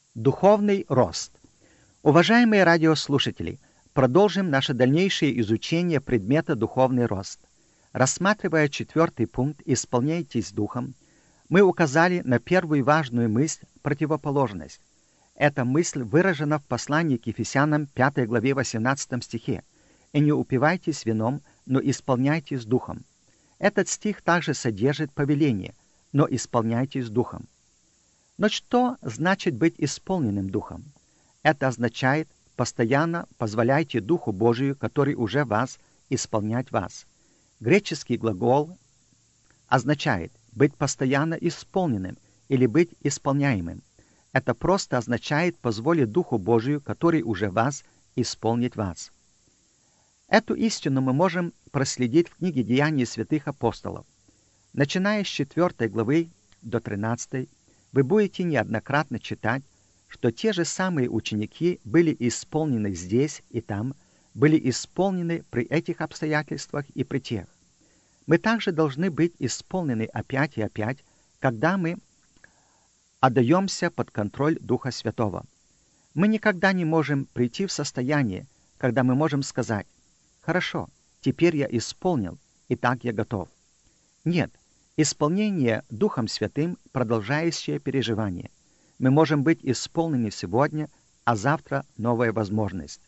Духовный рост. Уважаемые радиослушатели, продолжим наше дальнейшее изучение предмета «Духовный рост». Рассматривая 4 пункт «Исполняйтесь Духом», мы указали на первую важную мысль – противоположность. Эта мысль выражена в послании к Ефесянам 5 главе 18 стихе «И не упивайтесь вином, но исполняйтесь Духом». Этот стих также содержит повеление «Но исполняйтесь Духом». Но что значит быть исполненным Духом? Это означает постоянно позволяйте Духу Божию, который уже вас, исполнять вас. Греческий глагол означает быть постоянно исполненным или быть исполняемым. Это просто означает позволить Духу Божию, который уже вас, исполнить вас. Эту истину мы можем проследить в книге «Деяния святых апостолов». Начиная с 4 главы до 13, вы будете неоднократно читать, что те же самые ученики были исполнены здесь и там, были исполнены при этих обстоятельствах и при тех. Мы также должны быть исполнены опять и опять, когда мы отдаемся под контроль Духа Святого. Мы никогда не можем прийти в состояние, когда мы можем сказать: «Хорошо, теперь я исполнил, и так я готов». Нет, исполнение Духом Святым – продолжающее переживание. Мы можем быть исполнены сегодня, а завтра новая возможность.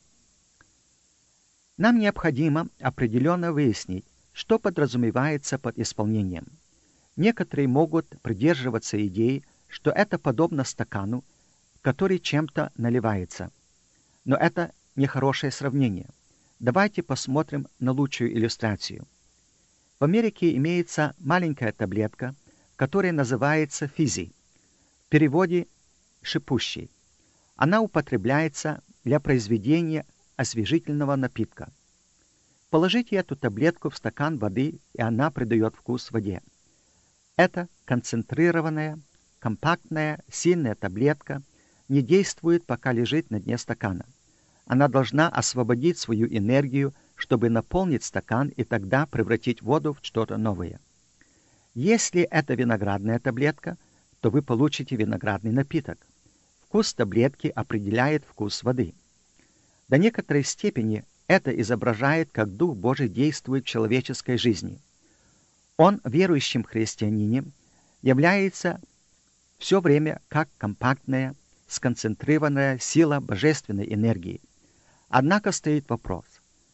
Нам необходимо определенно выяснить, что подразумевается под исполнением. Некоторые могут придерживаться идеи, что это подобно стакану, который чем-то наливается. Но это нехорошее сравнение. Давайте посмотрим на лучшую иллюстрацию. В Америке имеется маленькая таблетка, которая называется физи, в переводе «шипущий». Она употребляется для произведения освежительного напитка. Положите эту таблетку в стакан воды, и она придает вкус воде. Эта концентрированная, компактная, сильная таблетка не действует, пока лежит на дне стакана. Она должна освободить свою энергию, чтобы наполнить стакан и тогда превратить воду в что-то новое. Если это виноградная таблетка, то вы получите виноградный напиток. Вкус таблетки определяет вкус воды. До некоторой степени это изображает, как Дух Божий действует в человеческой жизни. Он, верующим христианине, является все время как компактная, сконцентрированная сила божественной энергии. Однако стоит вопрос: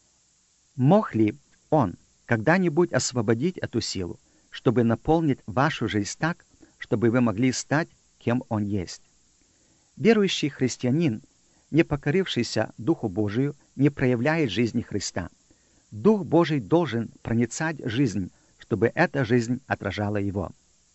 мог ли он когда-нибудь освободить эту силу, чтобы наполнить вашу жизнь так, чтобы вы могли стать, кем он есть? Верующий христианин, не покорившийся Духу Божию, не проявляет жизни Христа. Дух Божий должен проницать жизнь, чтобы эта жизнь отражала его.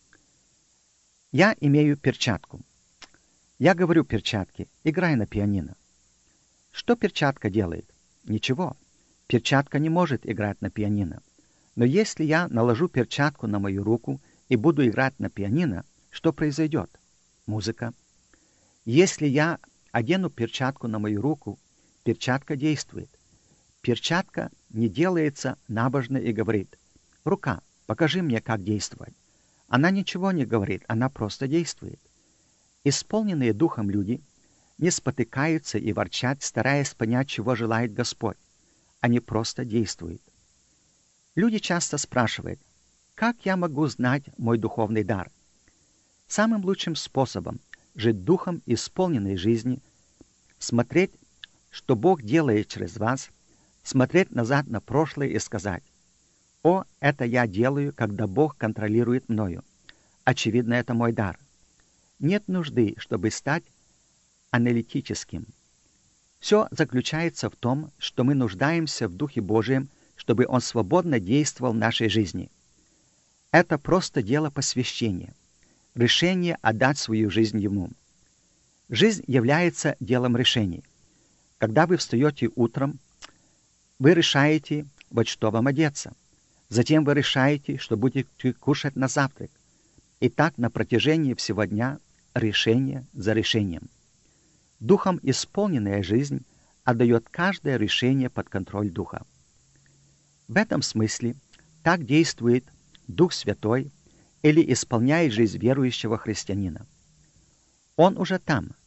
Я имею перчатку. Я говорю перчатке: играй на пианино. Что перчатка делает? Ничего. Перчатка не может играть на пианино. Но если я наложу перчатку на мою руку и буду играть на пианино, что произойдет? Музыка. Если я одену перчатку на мою руку, перчатка действует. Перчатка не делается набожно и говорит: «Рука, покажи мне, как действовать». Она ничего не говорит, она просто действует. Исполненные Духом люди не спотыкаются и ворчат, стараясь понять, чего желает Господь. Они просто действуют. Люди часто спрашивают: как я могу знать мой духовный дар? Самым лучшим способом жить духом исполненной жизни, смотреть, что Бог делает через вас, смотреть назад на прошлое и сказать: «О, это я делаю, когда Бог контролирует мною. Очевидно, это мой дар». Нет нужды, чтобы стать аналитическим. Все заключается в том, что мы нуждаемся в Духе Божьем, чтобы Он свободно действовал в нашей жизни. Это просто дело посвящения, решение отдать свою жизнь Ему. Жизнь является делом решений. Когда вы встаете утром, вы решаете, во что вам одеться. Затем вы решаете, что будете кушать на завтрак. И так на протяжении всего дня, решение за решением. Духом исполненная жизнь отдает каждое решение под контроль Духа. В этом смысле так действует Дух Святой или исполняет жизнь верующего христианина. Он уже там,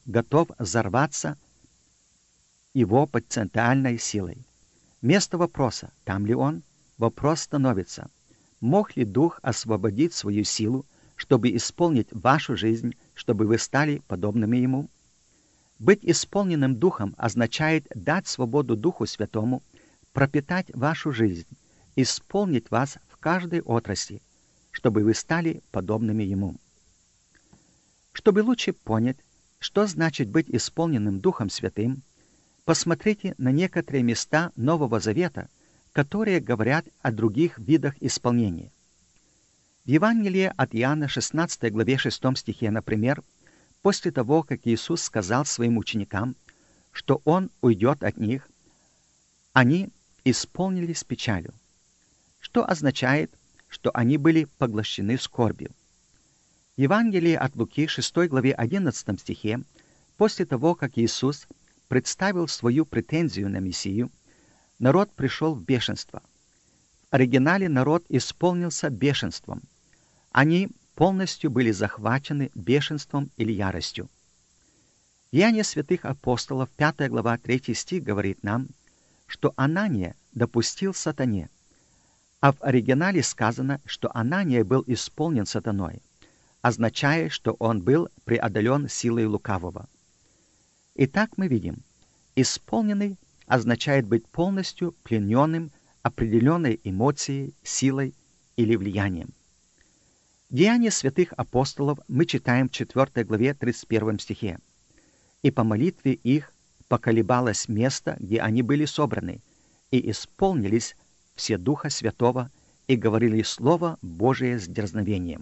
готов взорваться его потенциальной силой. Вместо вопроса, там ли он, вопрос становится, мог ли Дух освободить свою силу, чтобы исполнить вашу жизнь, чтобы вы стали подобными Ему? Быть исполненным Духом означает дать свободу Духу Святому, пропитать вашу жизнь, исполнить вас в каждой отрасли, чтобы вы стали подобными Ему. Чтобы лучше понять, что значит быть исполненным Духом Святым, посмотрите на некоторые места Нового Завета, которые говорят о других видах исполнения. В Евангелии от Иоанна 16 главе 6 стихе, например, после того, как Иисус сказал своим ученикам, что Он уйдет от них, они исполнились печалью, что означает, что они были поглощены скорбью. В Евангелии от Луки 6 главе 11 стихе, после того, как Иисус представил свою претензию на Мессию, народ пришел в бешенство. В оригинале народ исполнился бешенством. Они полностью были захвачены бешенством или яростью. Деяния святых апостолов, 5 глава, 3 стих говорит нам, что Анания допустил сатане, а в оригинале сказано, что Анания был исполнен сатаной, означая, что он был преодолен силой лукавого. Итак, мы видим, исполненный означает быть полностью плененным определенной эмоцией, силой или влиянием. Деяния святых апостолов мы читаем в 4 главе 31 стихе. «И по молитве их поколебалось место, где они были собраны, и исполнились все Духа Святого, и говорили Слово Божие с дерзновением».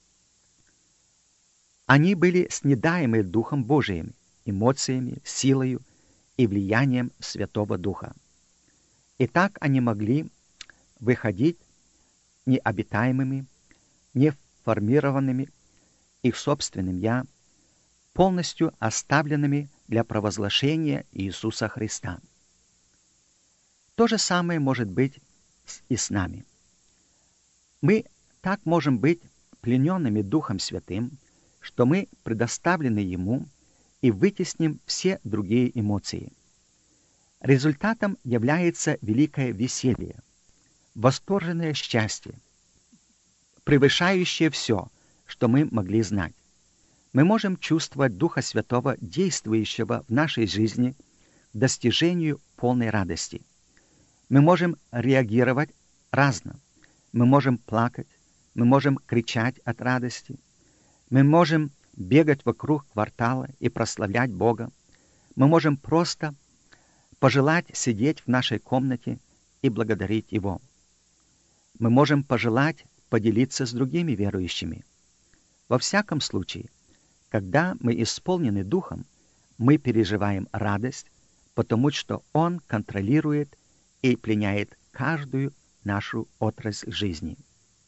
Они были снедаемы Духом Божиим, эмоциями, силою и влиянием Святого Духа. И так они могли выходить необитаемыми, неформированными их собственным «я», полностью оставленными для провозглашения Иисуса Христа. То же самое может быть и с нами. Мы так можем быть плененными Духом Святым, что мы предоставлены Ему и вытесним все другие эмоции. Результатом является великое веселье, восторженное счастье, превышающее все, что мы могли знать. Мы можем чувствовать Духа Святого, действующего в нашей жизни, к достижению полной радости. Мы можем реагировать разно. Мы можем плакать, мы можем кричать от радости, мы можем бегать вокруг квартала и прославлять Бога. Мы можем просто пожелать сидеть в нашей комнате и благодарить Его. Мы можем пожелать поделиться с другими верующими. Во всяком случае, когда мы исполнены Духом, мы переживаем радость, потому что Он контролирует и пленяет каждую нашу отрасль жизни.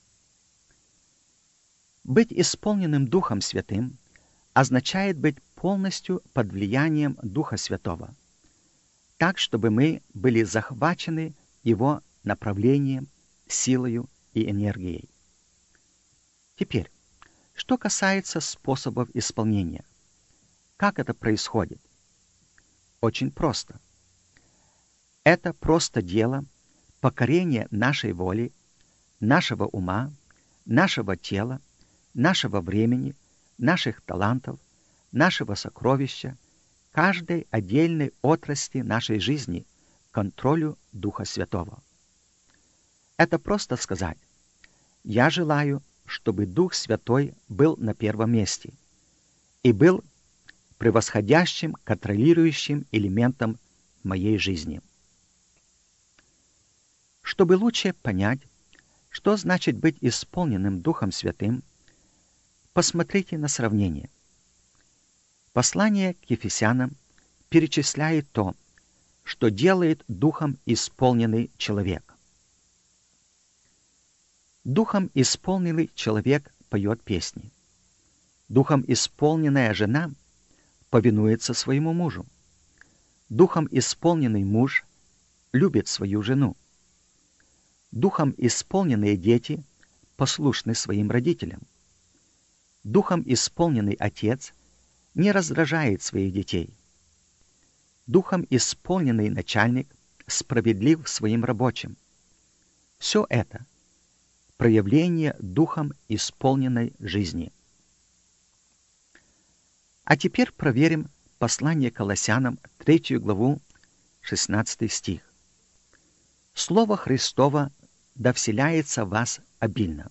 Быть исполненным Духом Святым означает быть полностью под влиянием Духа Святого, так, чтобы мы были захвачены Его направлением, силою и энергией. Теперь, что касается способов исполнения. Как это происходит? Очень просто. Это просто дело покорения нашей воли, нашего ума, нашего тела, нашего времени, наших талантов, нашего сокровища, каждой отдельной отрасли нашей жизни к контролю Духа Святого. Это просто сказать: «Я желаю, чтобы Дух Святой был на первом месте и был превосходящим, контролирующим элементом моей жизни». Чтобы лучше понять, что значит быть исполненным Духом Святым, посмотрите на сравнение. Послание к Ефесянам перечисляет то, что делает Духом исполненный человек. Духом исполненный человек поет песни. Духом исполненная жена повинуется своему мужу. Духом исполненный муж любит свою жену. Духом исполненные дети послушны своим родителям. Духом исполненный отец не раздражает своих детей. Духом исполненный начальник справедлив своим рабочим. Все это – проявление духом исполненной жизни. А теперь проверим послание Колоссянам, 3 главу, 16 стих. «Слово Христово да вселяется в вас обильно».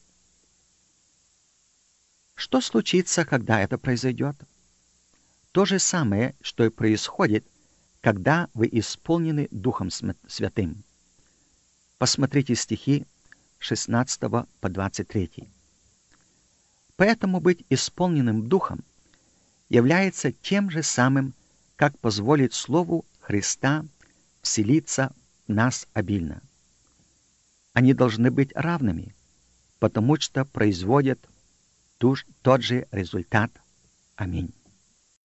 Что случится, когда это произойдет? То же самое, что и происходит, когда вы исполнены Духом Святым. Посмотрите стихи 16 по 23. Поэтому быть исполненным Духом является тем же самым, как позволить Слову Христа вселиться в нас обильно. Они должны быть равными, потому что производят тот же результат. Аминь.